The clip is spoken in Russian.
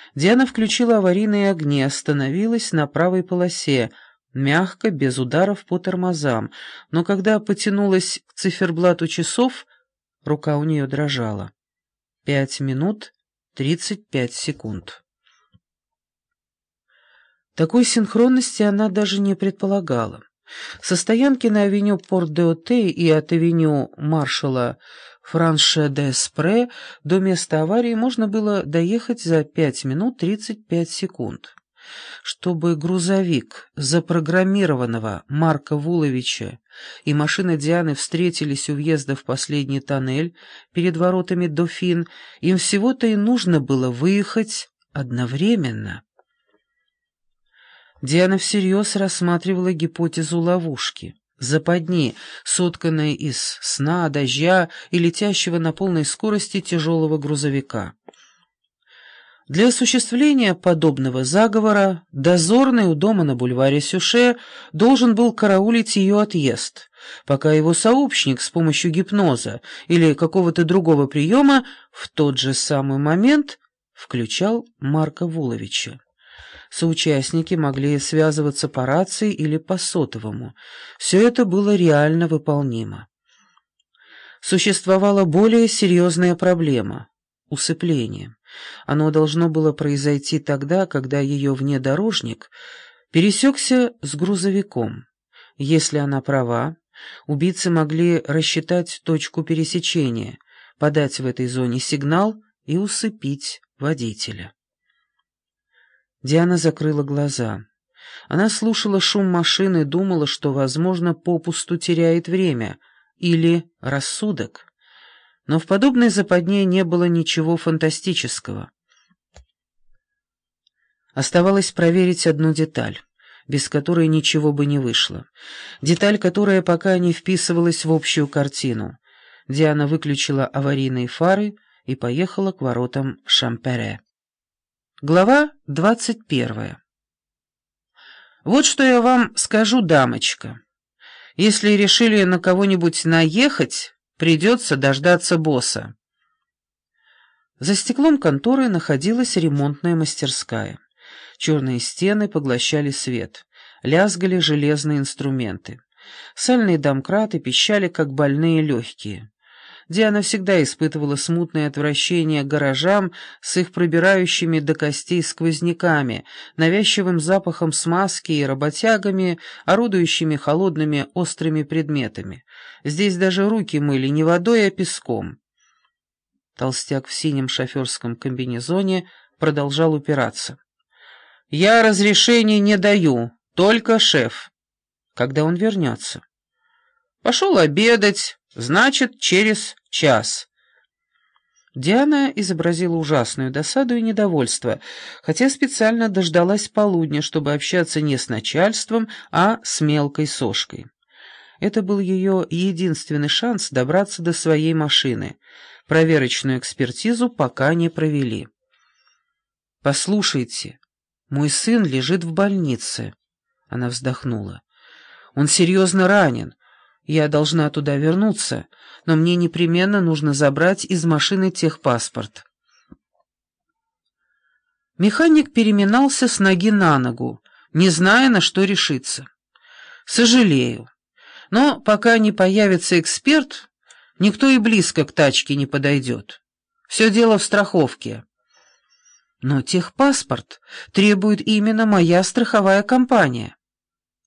Диана включила аварийные огни, остановилась на правой полосе, мягко, без ударов по тормозам, но когда потянулась к циферблату часов, рука у нее дрожала. 5 минут 35 секунд. Такой синхронности она даже не предполагала. Со стоянки на авеню Порт-де-Отей и от авеню маршала Франше-де-Спре до места аварии можно было доехать за 5 минут 35 секунд. Чтобы грузовик запрограммированного Марка Вуловича и машина Дианы встретились у въезда в последний тоннель перед воротами Дофин, им всего-то и нужно было выехать одновременно. Диана всерьез рассматривала гипотезу ловушки, западни, сотканной из сна, дождя и летящего на полной скорости тяжелого грузовика. Для осуществления подобного заговора дозорный у дома на бульваре Сюше должен был караулить ее отъезд, пока его сообщник с помощью гипноза или какого-то другого приема в тот же самый момент включал Марка Вуловича. Соучастники могли связываться по рации или по сотовому. Все это было реально выполнимо. Существовала более серьезная проблема — усыпление. Оно должно было произойти тогда, когда ее внедорожник пересекся с грузовиком. Если она права, убийцы могли рассчитать точку пересечения, подать в этой зоне сигнал и усыпить водителя. Диана закрыла глаза. Она слушала шум машины и думала, что, возможно, попусту теряет время или рассудок. Но в подобной западне не было ничего фантастического. Оставалось проверить одну деталь, без которой ничего бы не вышло. Деталь, которая пока не вписывалась в общую картину. Диана выключила аварийные фары и поехала к воротам Шампере. Глава 21. Вот что я вам скажу, дамочка. Если решили на кого-нибудь наехать, придется дождаться босса. За стеклом конторы находилась ремонтная мастерская. Черные стены поглощали свет, лязгали железные инструменты. Сальные домкраты пищали, как больные легкие. Диана всегда испытывала смутное отвращение к гаражам с их пробирающими до костей сквозняками, навязчивым запахом смазки и работягами, орудующими холодными острыми предметами. Здесь даже руки мыли не водой, а песком. Толстяк в синем шоферском комбинезоне продолжал упираться. «Я разрешения не даю, только шеф. Когда он вернется?» «Пошел обедать, значит, через час». Диана изобразила ужасную досаду и недовольство, хотя специально дождалась полудня, чтобы общаться не с начальством, а с мелкой сошкой. Это был ее единственный шанс добраться до своей машины. Проверочную экспертизу пока не провели. «Послушайте, мой сын лежит в больнице». Она вздохнула. «Он серьезно ранен. Я должна туда вернуться, но мне непременно нужно забрать из машины техпаспорт». Механик переминался с ноги на ногу, не зная, на что решиться. «Сожалею, но пока не появится эксперт, никто и близко к тачке не подойдет. Все дело в страховке». «Но техпаспорт требует именно моя страховая компания».